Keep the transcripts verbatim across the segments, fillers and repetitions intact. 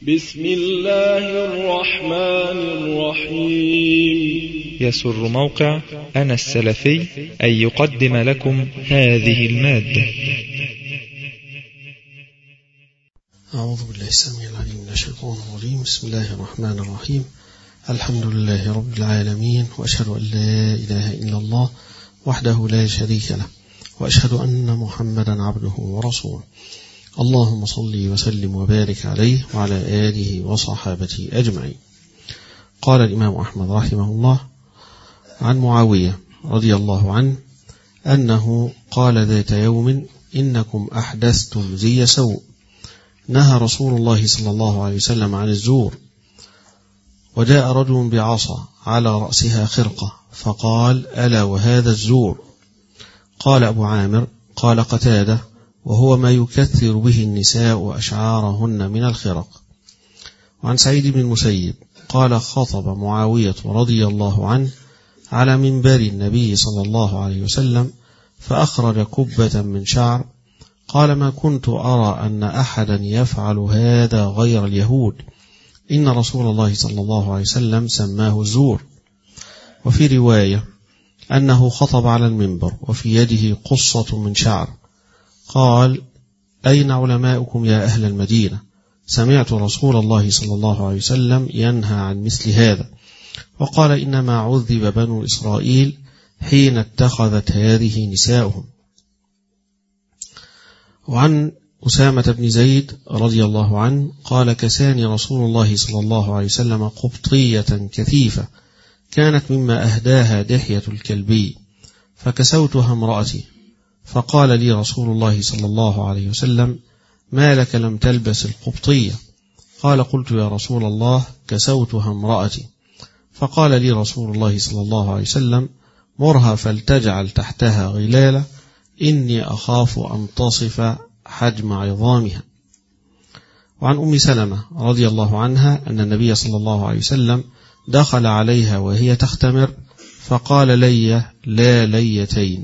بسم الله الرحمن الرحيم. يسر موقع أنا السلفي أن يقدم لكم هذه المادة. أعوذ بالله السميع العليم من الشيطان الرجيم. بسم الله الرحمن الرحيم. الحمد لله رب العالمين، وأشهد أن لا إله إلا الله وحده لا شريك له، وأشهد أن محمدا عبده ورسوله. اللهم صل وسلم وبارك عليه وعلى آله وصحابته أجمعين. قال الإمام أحمد رحمه الله عن معاوية رضي الله عنه أنه قال ذات يوم: إنكم أحدثتم زي سوء، نهى رسول الله صلى الله عليه وسلم عن الزور. وجاء رجل بعصا على رأسها خرقة فقال: ألا وهذا الزور؟ قال أبو عامر: قال قتادة: وهو ما يكثر به النساء أشعارهن من الخرق. وعن سعيد بن المسيب قال: خطب معاوية رضي الله عنه على منبر النبي صلى الله عليه وسلم فأخرج كبة من شعر، قال: ما كنت أرى أن أحدا يفعل هذا غير اليهود، إن رسول الله صلى الله عليه وسلم سماه الزور. وفي رواية أنه خطب على المنبر وفي يده قصة من شعر، قال: أين علماؤكم يا أهل المدينة؟ سمعت رسول الله صلى الله عليه وسلم ينهى عن مثل هذا. وقال: إنما عذب بنو إسرائيل حين اتخذت هذه نساؤهم. وعن أسامة بن زيد رضي الله عنه قال: كساني رسول الله صلى الله عليه وسلم قبطية كثيفة كانت مما أهداها دحية الكلبي، فكسوتها امرأتي، فقال لي رسول الله صلى الله عليه وسلم: ما لك لم تلبس القبطية؟ قال: قلت يا رسول الله كسوتها امرأتي. فقال لي رسول الله صلى الله عليه وسلم: مرها فلتجعل تحتها غلالة، إني أخاف أن تصف حجم عظامها. وعن أم سلمة رضي الله عنها أن النبي صلى الله عليه وسلم دخل عليها وهي تختمر فقال: لي لا ليتين.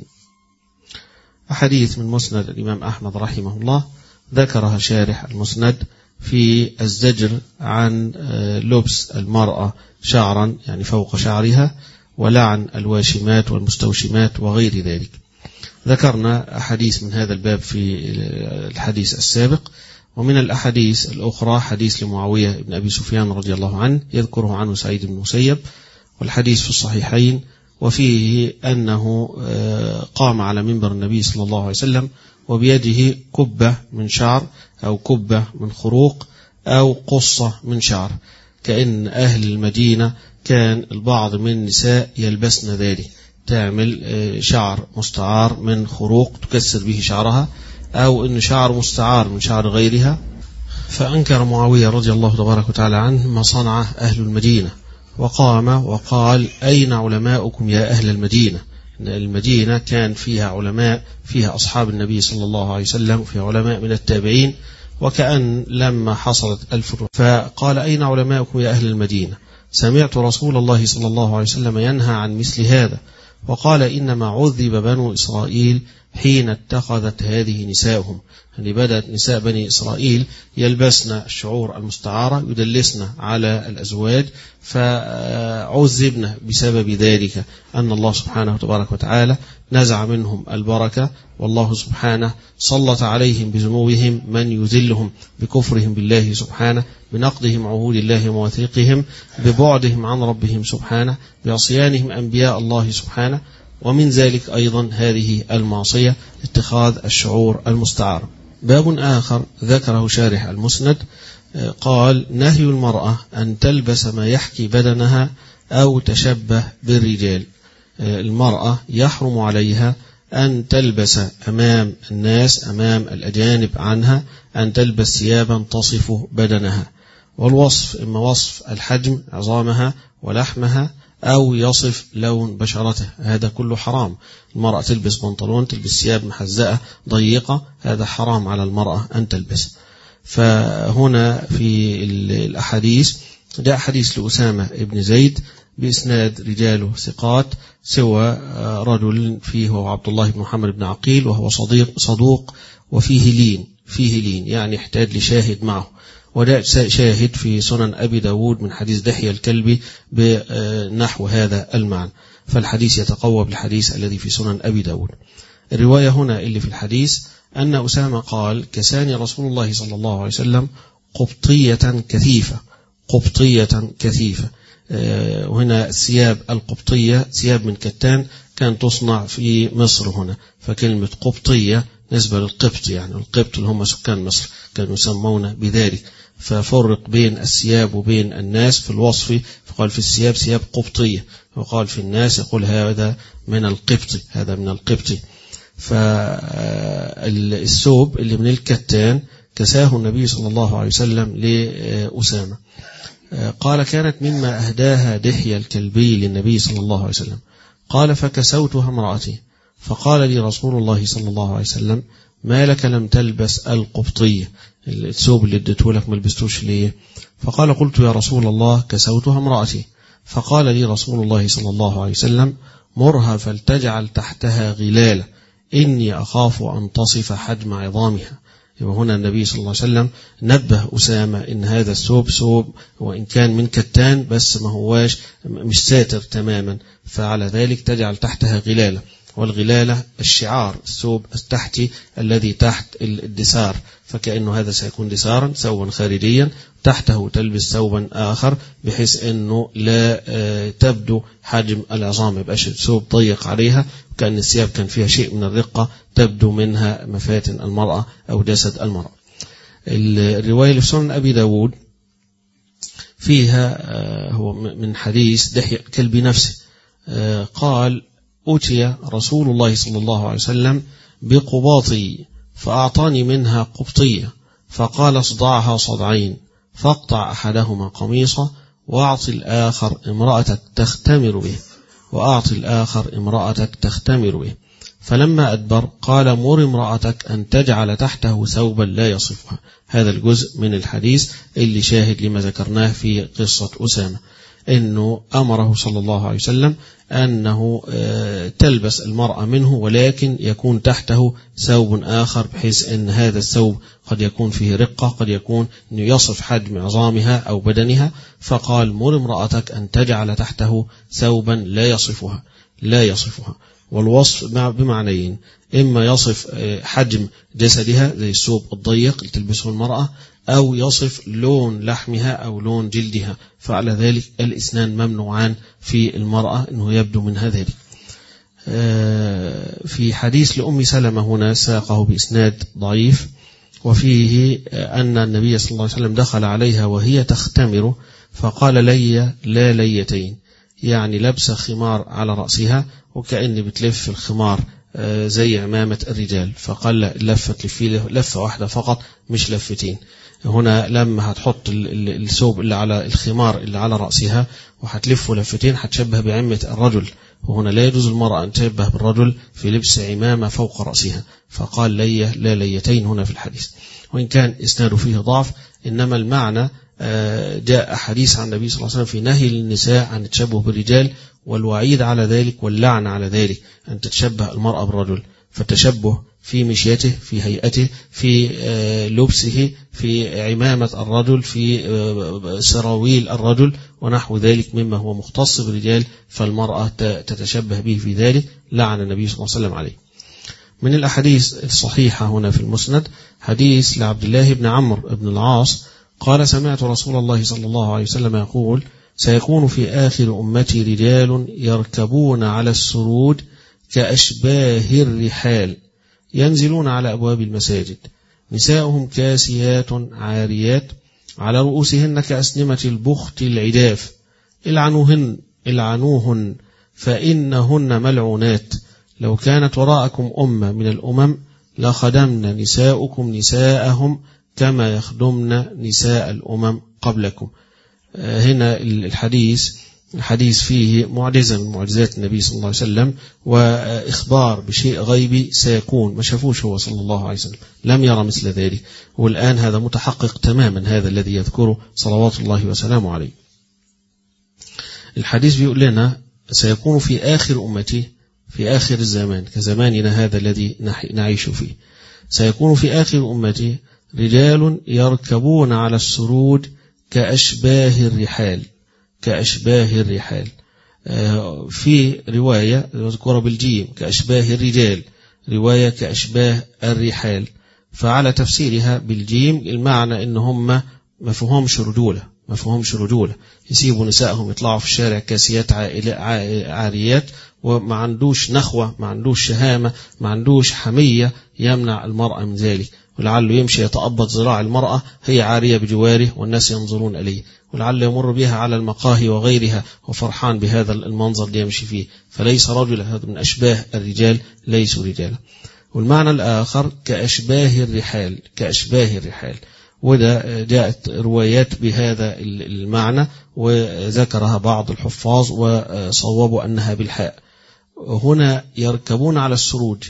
أحاديث من مسند الإمام أحمد رحمه الله ذكرها شارح المسند في الزجر عن لبس المرأة شعرا يعني فوق شعرها، ولعن الواشمات والمستوشمات وغير ذلك. ذكرنا أحاديث من هذا الباب في الحديث السابق. ومن الأحاديث الأخرى حديث لمعاوية بن أبي سفيان رضي الله عنه يذكره عنه سعيد بن المسيب، والحديث في الصحيحين، وفيه أنه قام على منبر النبي صلى الله عليه وسلم وبيده كبة من شعر أو كبة من خروق أو قصة من شعر، كأن أهل المدينة كان البعض من النساء يلبسن ذلك، تعمل شعر مستعار من خروق تكسر به شعرها، أو إن شعر مستعار من شعر غيرها. فأنكر معاوية رضي الله تبارك وتعالى عنه ما صنع أهل المدينة، وقام وقال: أين علماؤكم يا أهل المدينة؟ المدينة كان فيها علماء، فيها أصحاب النبي صلى الله عليه وسلم، وفيها علماء من التابعين، وكأن لما حصلت الفتوى فقال: أين علماؤكم يا أهل المدينة؟ سمعت رسول الله صلى الله عليه وسلم ينهى عن مثل هذا. وقال: إنما عذب بنو إسرائيل حين اتخذت هذه نساؤهم، يعني بدأت نساء بني إسرائيل يلبسن الشعور المستعارة، يدلسن على الأزواج، فعذبن بسبب ذلك، أن الله سبحانه وتبارك وتعالى نزع منهم البركة، والله سبحانه سلط عليهم بذنوبهم من يذلهم بكفرهم بالله سبحانه، بنقضهم عهود الله ومواثيقهم، ببعدهم عن ربهم سبحانه، بعصيانهم أنبياء الله سبحانه. ومن ذلك أيضا هذه المعصية، اتخاذ الشعور المستعار. باب آخر ذكره شارح المسند قال: نهي المرأة أن تلبس ما يحكي بدنها أو تشبه بالرجال. المرأة يحرم عليها أن تلبس أمام الناس، أمام الأجانب عنها، أن تلبس ثيابا تصف بدنها، والوصف إما وصف الحجم عظامها ولحمها، أو يصف لون بشرته، هذا كله حرام. المرأة تلبس بنطلون، تلبس ثياب محزقة ضيقة، هذا حرام على المرأة أن تلبس. فهنا في الأحاديث جاء حديث لأسامة ابن زيد بإسناد رجاله ثقات، سوى رجل فيه هو عبد الله بن محمد بن عقيل، وهو صديق صدوق وفيه لين، فيه لين يعني يحتاج لشاهد معه. وده شاهد في سنن أبي داود من حديث دحية الكلبي بنحو هذا المعنى، فالحديث يتقوى بالحديث الذي في سنن أبي داود. الرواية هنا اللي في الحديث أن أسامة قال كساني رسول الله صلى الله عليه وسلم قبطية كثيفة، قبطية كثيفة. وهنا الثياب القبطية ثياب من كتان كانت تصنع في مصر هنا، فكلمة قبطية نسبة للقبط، يعني القبط اللي هم سكان مصر كانوا يسمون بذلك، ففرق بين الثياب وبين الناس في الوصف، فقال في الثياب ثياب قبطية، وقال في الناس يقول هذا من القبط، هذا من القبط. فالثوب اللي من الكتان كساه النبي صلى الله عليه وسلم لأسامة. قال كانت مما أهداها دحية الكلبي للنبي صلى الله عليه وسلم. قال فكسوتها امرأتي، فقال لي رسول الله صلى الله عليه وسلم ما لك لم تلبس القبطية، الثوب اللي اديته لك ما لبستوش ليه؟ فقال قلت يا رسول الله كسوتها امرأتي. فقال لي رسول الله صلى الله عليه وسلم مرها فلتجعل تحتها غلالة إني أخاف أن تصف حجم عظامها. وهنا النبي صلى الله عليه وسلم نبه أسامة إن هذا الثوب ثوب وإن كان من كتان بس ما هواش مش ساتر تماما، فعلى ذلك تجعل تحتها غلالة، والغلالة الشعار الثوب التحتي الذي تحت الدسار، فكأنه هذا سيكون دسارا ثوبا خارجيا، تحته تلبس ثوبا آخر بحيث أنه لا تبدو حجم العظام، يبقاش ثوب ضيق عليها، كأن الثياب كان فيها شيء من الرقة تبدو منها مفاتن المرأة أو جسد المرأة. الرواية اللي في سنن أبي داود فيها هو من حديث دحية الكلبي نفسه، قال أتي رسول الله صلى الله عليه وسلم بقباطي فأعطاني منها قبطية، فقال اصدعها صدعين، فاقطع أحدهما قميصه وأعطي الآخر امرأتك تختمر به، وأعطي الآخر امرأتك تختمر به. فلما أدبر قال مر امرأتك أن تجعل تحته ثوبا لا يصفها. هذا الجزء من الحديث اللي شاهد لما ذكرناه في قصة أسامة، أنه أمره صلى الله عليه وسلم أنه تلبس المرأة منه ولكن يكون تحته ثوب آخر، بحيث أن هذا الثوب قد يكون فيه رقة، قد يكون أنه يصف حجم عظامها أو بدنها، فقال مر امرأتك أن تجعل تحته ثوبا لا يصفها لا يصفها. والوصف بمعنيين، إما يصف حجم جسدها زي الثوب الضيق اللي تلبسه المرأة، أو يصف لون لحمها أو لون جلدها، فعلى ذلك الاثنان ممنوعان في المرأة أنه يبدو منها ذلك. في حديث لأم سلمة هنا ساقه بإسناد ضعيف، وفيه أن النبي صلى الله عليه وسلم دخل عليها وهي تختمر فقال لي لا ليتين، يعني لبس خمار على رأسها وكأن بتلف الخمار زي عمامة الرجال، فقال لفة لفة لفة واحدة فقط مش لفتين. هنا لما هتحط الثوب اللي على الخمار اللي على رأسها وهتلفه لفتين هتشبه بعمة الرجل، وهنا لا يجوز المرأة أن تشبه بالرجل في لبس عمامة فوق رأسها، فقال لي لا ليتين هنا في الحديث، وإن كان إسناده فيه ضعف، إنما المعنى جاء حديث عن النبي صلى الله عليه وسلم في نهي للنساء عن التشبه بالرجال والوعيد على ذلك واللعن على ذلك، أن تتشبه المرأة بالرجل، فالتشبه في مشيته، في هيئته، في لبسه، في عمامة الرجل، في سراويل الرجل ونحو ذلك مما هو مختص بالرجال، فالمرأة تتشبه به في ذلك، لعن النبي صلى الله عليه وسلم عليه. من الأحاديث الصحيحة هنا في المسند حديث لعبد الله بن عمرو بن العاص قال سمعت رسول الله صلى الله عليه وسلم يقول سيكون في آخر أمتي رجال يركبون على السرود كأشباه الرحال ينزلون على أبواب المساجد، نساؤهم كاسيات عاريات على رؤوسهن كأسنمة البخت العداف، العنوهن العنوهن فإنهن ملعونات، لو كانت وراءكم أمة من الأمم لخدمن نساؤكم نساءهم كما يخدمن نساء الأمم قبلكم. هنا الحديث الحديث فيه معجزة من معجزات النبي صلى الله عليه وسلم، وإخبار بشيء غيبي سيكون ما شافوش هو صلى الله عليه وسلم، لم يرى مثل ذلك، والآن هذا متحقق تماما هذا الذي يذكره صلوات الله وسلامه عليه. الحديث بيقول لنا سيكون في آخر أمتي، في آخر الزمان كزماننا هذا الذي نعيش فيه، سيكون في آخر أمتي رجال يركبون على السرود كأشباه الرحال كأشباه الرحال. في رواية مذكورة بالجيم كأشباه الرجال، رواية كأشباه الرحال. فعلى تفسيرها بالجيم المعنى إن هم ما فيهمش رجولة ما فيهمش رجولة يسيبوا نسائهم يطلعوا في الشارع كاسيات عاريات، وما عندوش نخوة، ما عندوش شهامة، ما عندوش حمية يمنع المرأة من ذلك، ولعله يمشي يتأبط ذراع المرأة هي عارية بجواره والناس ينظرون إليه، ولعله يمر بها على المقاهي وغيرها وفرحان بهذا المنظر اللي يمشي فيه، فليس رجل، هذا من أشباه الرجال، ليسوا رجالا. والمعنى الآخر كأشباه الرحال كأشباه الرحال، وده جاءت روايات بهذا المعنى وذكرها بعض الحفاظ وصوبوا أنها بالحاء. هنا يركبون على السروج،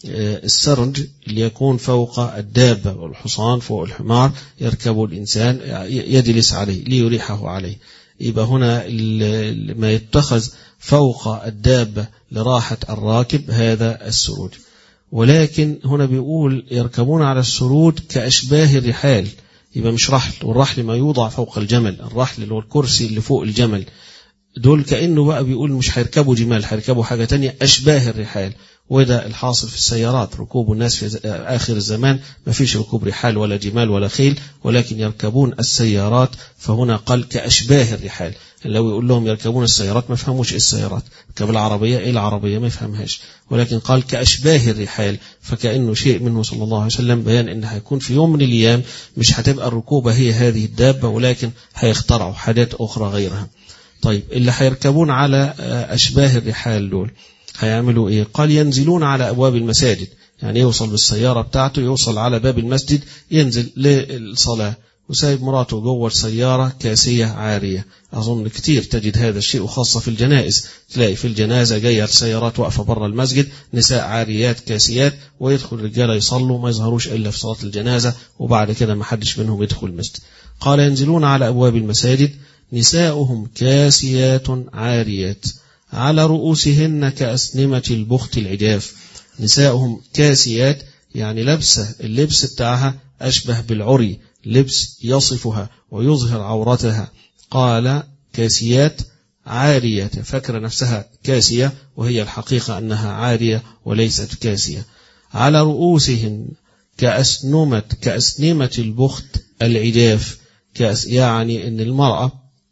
السرج اللي يكون فوق الدابة والحصان فوق الحمار يركب الإنسان يجلس عليه ليريحه عليه، يبقى هنا ما يتخذ فوق الدابة لراحة الراكب هذا السروج. ولكن هنا بيقول يركبون على السرود كأشباه الرحال، يبقى مش رحل، والرحل ما يوضع فوق الجمل، الرحل اللي هو الكرسي اللي فوق الجمل، دول كأنه بقى بيقول مش هيركبوا جمال، هيركبوا حاجة تانية أشباه الرحال. وده الحاصل في السيارات، ركوب الناس في آخر الزمان ما فيش ركوب رحال ولا جمال ولا خيل، ولكن يركبون السيارات، فهنا قال كأشباه الرحال. لو يقول لهم يركبون السيارات ما فهموش إيه السيارات، ركب العربية إيه العربية ما يفهمهاش، ولكن قال كأشباه الرحال، فكأنه شيء منه صلى الله عليه وسلم بيان إن هيكون في يوم من الأيام مش هتبقى الركوبة هي هذه الدابة، ولكن هيخترعوا حاجات أخرى غيرها. طيب اللي هيركبون على أشباه الرحال دول هيعملوا إيه؟ قال ينزلون على أبواب المساجد، يعني يوصل بالسيارة بتاعته يوصل على باب المسجد ينزل للصلاة، وسايب مراته جوه السيارة كاسية عارية. أظن كتير تجد هذا الشيء، وخاصة في الجنائز، تلاقي في الجنازة جاية السيارات واقفة برا المسجد، نساء عاريات كاسيات، ويدخل رجالة يصلوا ما يظهروش إلا في صلاة الجنازة، وبعد كده ما حدش منهم يدخل المسجد. قال ينزلون على أبواب المساجد نساؤهم كاسيات عاريات على رؤوسهن كأسنمة البخت العجاف. نساؤهم كاسيات يعني لبسة، اللبس بتاعها أشبه بالعري، لبس يصفها ويظهر عورتها. قال كاسيات عارية، فكر نفسها كاسية وهي الحقيقة أنها عارية وليست كاسية. على رؤوسهن كأسنمة كأسنمة البخت العجاف، كأس يعني أن المرأة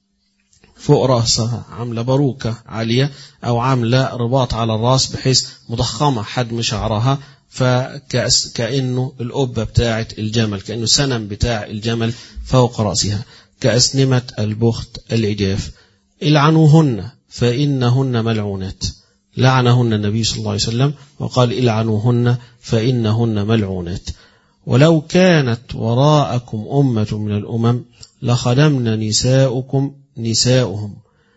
فوق رأسها عاملة باروكة عالية أو عاملة رباط على الرأس بحيث مضخمة حجم شعرها، فكأنه الأبة بتاعة الجمل، كأنه سنم بتاع الجمل فوق رأسها، كأسنمة البخت العجاف. العنوهن فإنهن ملعونات، لعنهن النبي صلى الله عليه وسلم وقال العنوهن فإنهن ملعونات. ولو كانت وراءكم أمة من الأمم لخدمن نساؤكم نساؤهم.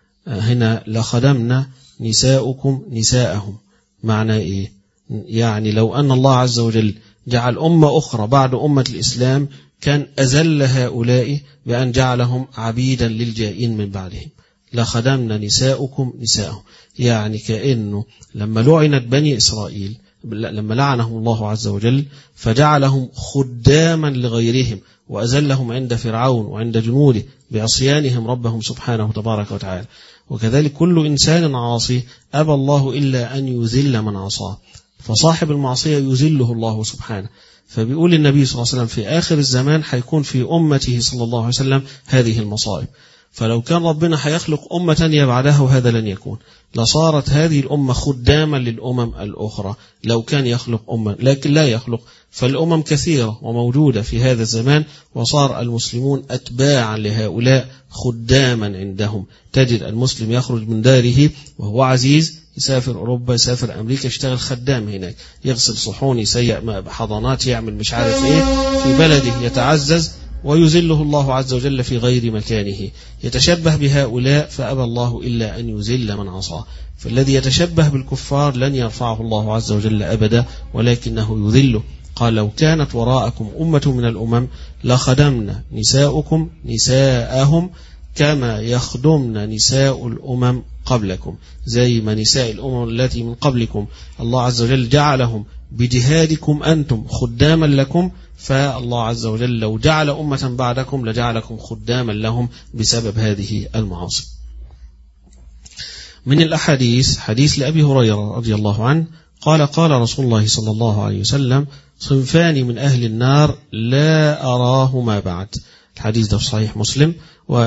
هنا لخدمنا نساؤكم نساءهم، معنى إيه؟ يعني لو أن الله عز وجل جعل أمة أخرى بعد أمة الإسلام كان أذل هؤلاء بأن جعلهم عبيدا للجائين من بعدهم. لخدمنا نساؤكم نساءهم، يعني كأنه لما لعنت بني إسرائيل، لما لعنهم الله عز وجل فجعلهم خداما لغيرهم وأذلهم عند فرعون وعند جنوده بعصيانهم ربهم سبحانه تبارك وتعالى. وكذلك كل إنسان عاصي أبى الله إلا أن يذل من عصاه، فصاحب المعصية يذله الله سبحانه. فبيقول النبي صلى الله عليه وسلم في آخر الزمان حيكون في أمته صلى الله عليه وسلم هذه المصائب، فلو كان ربنا هيخلق أمة تانية بعدها وهذا لن يكون، لصارت هذه الأمة خداما للأمم الأخرى لو كان يخلق أمة، لكن لا يخلق، فالأمم كثيرة وموجودة في هذا الزمان، وصار المسلمون أتباعا لهؤلاء خداما عندهم. تجد المسلم يخرج من داره وهو عزيز، يسافر أوروبا يسافر أمريكا يشتغل خدام هناك، يغسل صحون يسيء حضانات يعمل مش عارف إيه في بلده، يتعزز ويذله الله عز وجل في غير مكانه، يتشبه بهؤلاء فأبى الله إلا أن يذل من عصاه. فالذي يتشبه بالكفار لن يرفعه الله عز وجل أبدا ولكنه يذله. قال لو كانت وراءكم أمة من الأمم لخدمنا نساؤكم نساءهم كما يخدمن نساء الأمم قبلكم، زي ما نساء الأمم التي من قبلكم الله عز وجل جعلهم بجهادكم أنتم خداما لكم، فالله عز وجل لو جعل أمة بعدكم لجعلكم خداما لهم بسبب هذه المعاصي. من الأحاديث حديث لأبي هريرة رضي الله عنه قال قال رسول الله صلى الله عليه وسلم صنفان من أهل النار لا أراهما بعد. الحديث ده في صحيح مسلم،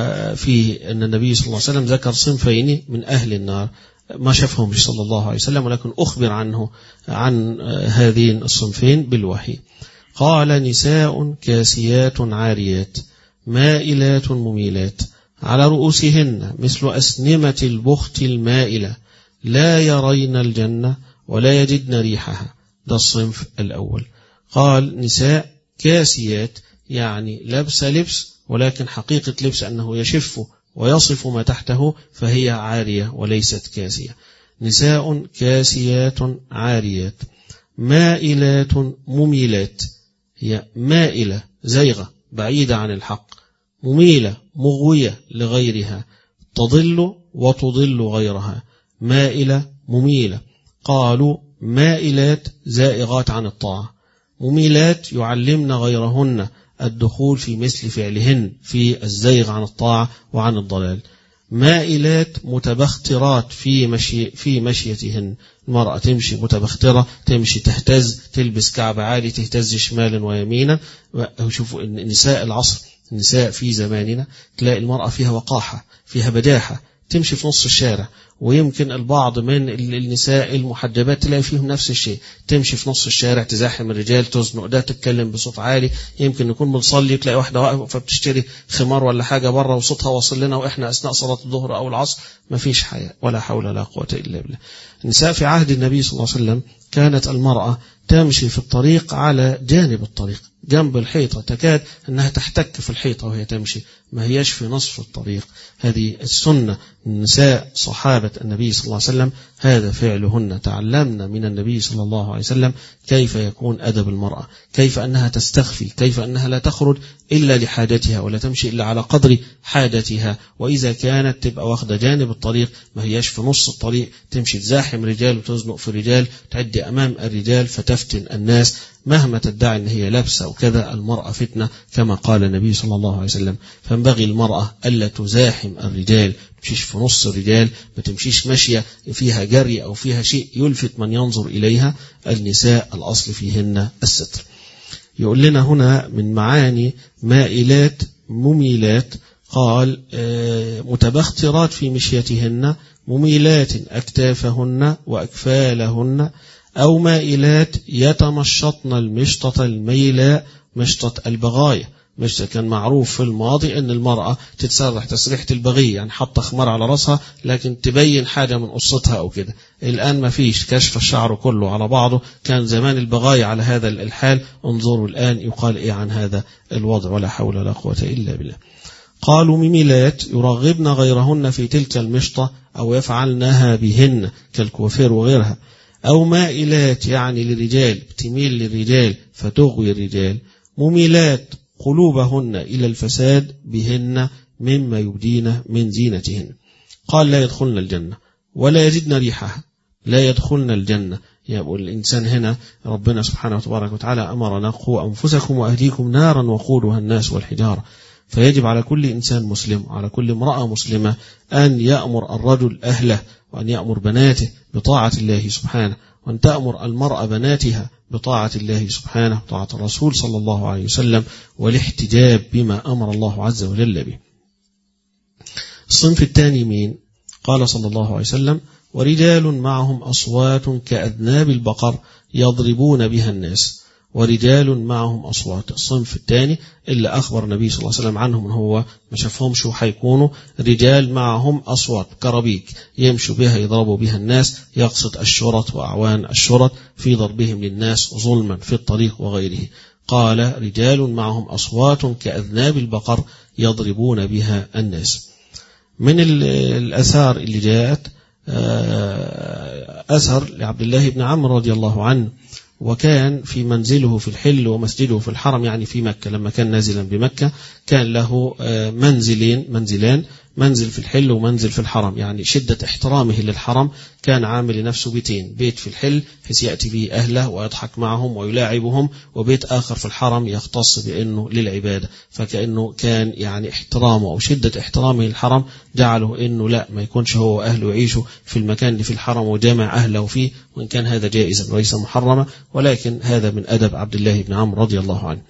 وفيه أن النبي صلى الله عليه وسلم ذكر صنفين من أهل النار ما شافهم صلى الله عليه وسلم، ولكن أخبر عنه عن هذين الصنفين بالوحي. قال نساء كاسيات عاريات مائلات مميلات على رؤوسهن مثل أسنمة البخت المائلة لا يرين الجنة ولا يجدن ريحها. ده الصنف الأول. قال نساء كاسيات يعني لبس لبس، ولكن حقيقة لبس أنه يشف ويصف ما تحته، فهي عارية وليست كاسية. نساء كاسيات عاريات مائلات مميلات، هي مائلة زيغة بعيدة عن الحق، مميلة مغوية لغيرها، تضل وتضل غيرها، مائلة مميلة. قالوا مائلات زائغات عن الطاعة، مميلات يعلمن غيرهن الدخول في مثل فعلهن في الزيغ عن الطاعة وعن الضلال. مائلات متبخترات في مشي في مشيتهن، المرأة تمشي متبخترة، تمشي تهتز، تلبس كعب عالي، تهتز شمالا ويمينا. شوفوا نساء العصر، النساء في زماننا تلاقي المرأة فيها وقاحة، فيها بداحة، تمشي في نص الشارع. ويمكن البعض من النساء المحجبات تلاقي فيهم نفس الشيء، تمشي في نص الشارع تزاحم الرجال، تزنق ده، تتكلم بصوت عالي. يمكن نكون بنصلي تلاقي واحدة واقفة بتشتري خمار ولا حاجة بره وصوتها واصل لنا وإحنا أثناء صلاة الظهر أو العصر. ما فيش حياة ولا حول ولا قوة إلا بالله. النساء في عهد النبي صلى الله عليه وسلم كانت المرأة تمشي في الطريق على جانب الطريق جنب الحيطة، تكاد أنها تحتك في الحيطة وهي تمشي، ما هيش في نصف الطريق. هذه السنة. النساء صحابة النبي صلى الله عليه وسلم هذا فعلهن. تعلمنا من النبي صلى الله عليه وسلم كيف يكون أدب المرأة، كيف أنها تستخفي، كيف أنها لا تخرج إلا لحاجتها ولا تمشي إلا على قدر حاجتها. وإذا كانت تبقى واخدة جانب الطريق ما هيش في نص الطريق، تمشي تزاحم رجال وتزنق في رجال، تعدي أمام الرجال فتفتن الناس مهما تدعي أن هي لابسة وكذا. المرأة فتنة كما قال النبي صلى الله عليه وسلم. فينبغي المرأة ألا تزاحم الرجال، تمشيش في نص الرجال، ما تمشيش ماشية فيها جري أو فيها شيء يلفت من ينظر إليها. النساء الأصل فيهن الستر. يقول لنا هنا من معاني مائلات مميلات، قال متبخترات في مشيتهن، مميلات أكتافهن وأكفالهن، أو مائلات يتمشطن المشطة الميلاء مشطة البغاية. مش كان معروف في الماضي أن المرأة تتسرح تسريحة البغي، يعني حط خمار على رأسها لكن تبين حاجة من قصتها أو كده. الآن ما فيش، كشف الشعر كله على بعضه. كان زمان البغاية على هذا الحال، انظروا الآن يقال إيه عن هذا الوضع، ولا حول ولا قوة إلا بالله. قالوا مميلات يرغبن غيرهن في تلك المشطة أو يفعلنها بهن كالكوافير وغيرها. أو مائلات يعني للرجال، تميل للرجال فتغوي الرجال. مميلات قلوبهن إلى الفساد بهن مما يبدين من زينتهن. قال لا يدخلن الجنة ولا يجدن ريحها. لا يدخلن الجنة، يقول الإنسان هنا ربنا سبحانه وتبارك وتعالى أمرنا قوا أنفسكم وأهليكم نارا وقودها الناس والحجارة. فيجب على كل إنسان مسلم وعلى كل امرأة مسلمة أن يأمر الرجل أهله وأن يأمر بناته بطاعة الله سبحانه، وأن تأمر المرأة بناتها بطاعة الله سبحانه وطاعة الرسول صلى الله عليه وسلم، والاحتجاب بما أمر الله عز وجل به. الصنف الثاني مين؟ قال صلى الله عليه وسلم ورجال معهم أصوات كأذناب البقر يضربون بها الناس. ورجال معهم أصوات. الصنف الثاني اللي أخبر النبي صلى الله عليه وسلم عنهم هو ما شافهم شو حيكونوا، رجال معهم أصوات كربيك يمشوا بها يضربوا بها الناس، يقصد الشرط وأعوان الشرط في ضربهم للناس ظلما في الطريق وغيره. قال رجال معهم أصوات كأذناب البقر يضربون بها الناس. من الأثار اللي جاءت أثر لعبد الله بن عمرو رضي الله عنه، وكان في منزله في الحل ومسجده في الحرم، يعني في مكة. لما كان نازلا بمكة كان له منزلين منزلان منزل في الحل ومنزل في الحرم، يعني شدة احترامه للحرم كان عامل لنفسه بيتين، بيت في الحل حيث يأتي به أهله ويضحك معهم ويلاعبهم، وبيت آخر في الحرم يختص بأنه للعبادة. فكأنه كان يعني احترامه أو شدة احترامه للحرم جعله أنه لا ما يكونش هو وأهله يعيشوا في المكان اللي في الحرم وجامع أهله فيه، وإن كان هذا جائزا وليس محرما، ولكن هذا من أدب عبد الله بن عمرو رضي الله عنه.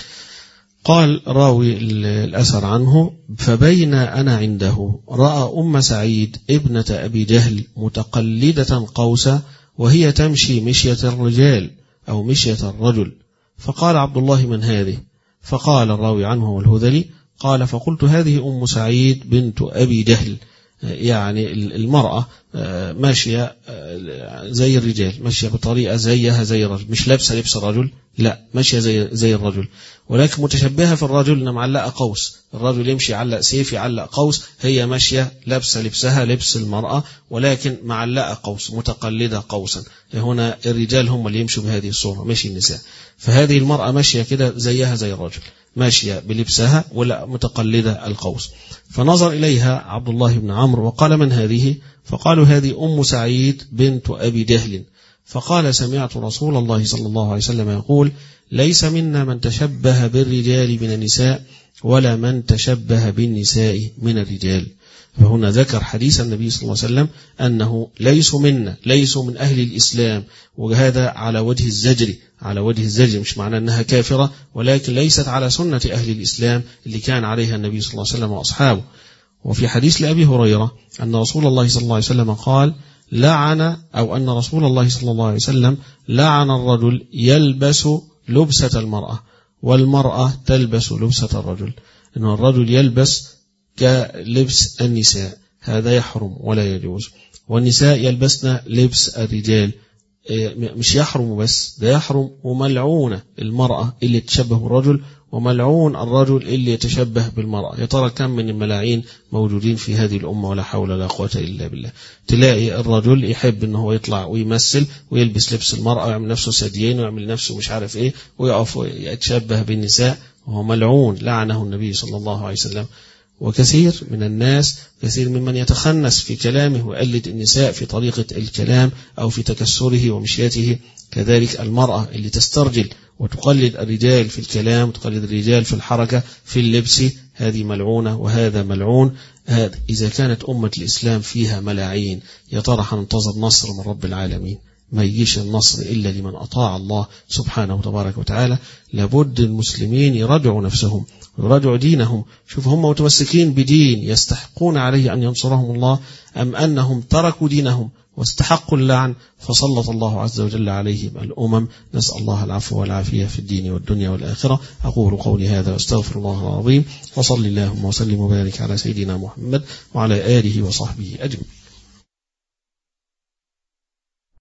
قال راوي الأثر عنه: فبين أنا عنده رأى أم سعيد ابنة أبي جهل متقلدة قوسا وهي تمشي مشية الرجال أو مشية الرجل، فقال عبد الله: من هذه؟ فقال الراوي عنه والهذلي قال: فقلت: هذه أم سعيد بنت أبي جهل، يعني المرأة ماشية زي الرجال، ماشية بطريقة زيها زي الرجل، مش لابسة لبس الرجل، لا ماشية زي زي الرجل، ولكن متشبهة في الرجل إنها معلقة قوس، الرجل يمشي يعلق سيف يعلق قوس، هي ماشية لابسة لبسها لبس المرأة ولكن معلقة قوس متقلدة قوسا. هنا الرجال هم اللي يمشوا بهذه الصورة ماشي النساء، فهذه المرأة ماشية كده زيها زي الرجل، ماشية بلبسها ولا متقلدة القوس. فنظر إليها عبد الله بن عمرو وقال: من هذه؟ فقالوا: هذه أم سعيد بنت أبي جهل. فقال: سمعت رسول الله صلى الله عليه وسلم يقول: ليس منا من تشبه بالرجال من النساء ولا من تشبه بالنساء من الرجال. فهنا ذكر حديث النبي صلى الله عليه وسلم أنه ليسوا منا، ليسوا من أهل الإسلام، وهذا على وجه الزجر، على وجه الزجر، مش معنى أنها كافرة، ولكن ليست على سنة أهل الإسلام اللي كان عليها النبي صلى الله عليه وسلم وأصحابه. وفي حديث لأبي هريرة أن رسول الله صلى الله عليه وسلم قال: لعن أو أن رسول الله صلى الله عليه وسلم لعن الرجل يلبس لبسة المرأة والمرأة تلبس لبسة الرجل، أن الرجل يلبس كلبس النساء، هذا يحرم ولا يجوز، والنساء يلبسن لبس الرجال، مش يحرم بس، ده يحرم وملعونة المرأة اللي تشبه بالرجل وملعون الرجل اللي يتشبه بالمرأة. يا ترى كم من الملاعين موجودين في هذه الأمة ولا حول ولا قوة إلا بالله. تلاقي الرجل يحب إنه هو يطلع ويمثل ويلبس لبس المرأة ويعمل نفسه سديين ويعمل نفسه مش عارف إيه ويقف يتشبه بالنساء، وهو ملعون لعنه النبي صلى الله عليه وسلم. وكثير من الناس، كثير ممن يتخنس في كلامه ويقلد النساء في طريقة الكلام أو في تكسره ومشيته، كذلك المرأة اللي تسترجل وتقلد الرجال في الكلام وتقلد الرجال في الحركة في اللبس، هذه ملعونة وهذا ملعون. هذا إذا كانت أمة الإسلام فيها ملاعين، يا ترى هننتظر نصر من رب العالمين؟ ما يجيش النصر إلا لمن أطاع الله سبحانه وتبارك وتعالى. لابد المسلمين يراجعوا نفسهم ويراجعوا دينهم، شوف هم متمسكين بدين يستحقون عليه أن ينصرهم الله، أم أنهم تركوا دينهم واستحقوا اللعن فسلط الله عز وجل عليهم الأمم. نسأل الله العفو والعافية في الدين والدنيا والآخرة. أقول قولي هذا واستغفر الله العظيم، وصل اللهم وسلم وبارك على سيدنا محمد وعلى آله وصحبه أجمعين.